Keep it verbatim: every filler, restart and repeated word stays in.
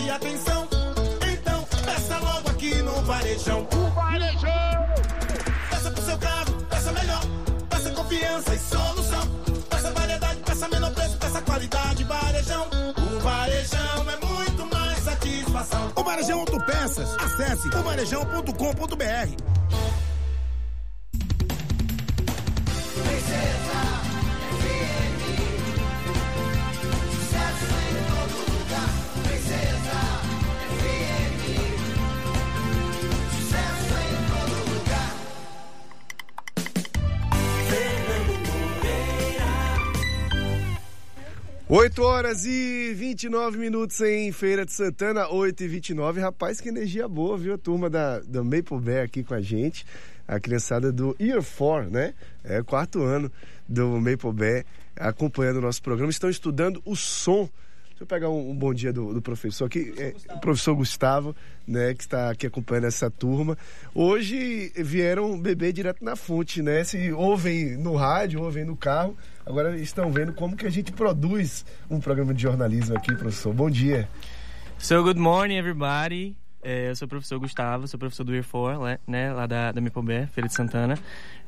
e atenção. Então, peça logo aqui no Varejão. O Varejão! Peça pro seu carro, peça melhor. Peça confiança e solução. Peça variedade, peça menor preço, peça qualidade. Varejão, o Varejão é muito mais satisfação. O Varejão Autopeças. Acesse o varejão ponto com ponto br. oito horas e vinte e nove minutos em Feira de Santana, oito e vinte e nove. Rapaz, que energia boa, viu? A turma da, da Maple Bear aqui com a gente. A criançada do Year quatro, né? É o quarto ano do Maple Bear acompanhando o nosso programa. Estão estudando o som. Deixa eu pegar um, um bom dia do, do professor aqui. É, o professor Gustavo, né? Que está aqui acompanhando essa turma. Hoje vieram beber direto na fonte, né? Se ouvem no rádio, ouvem no carro. Agora estão vendo como que a gente produz um programa de jornalismo aqui, professor. Bom dia. So, good morning, everybody. É, eu sou o professor Gustavo, sou professor do Year quatro, né, lá da, da Maple Bear, Feira de Santana.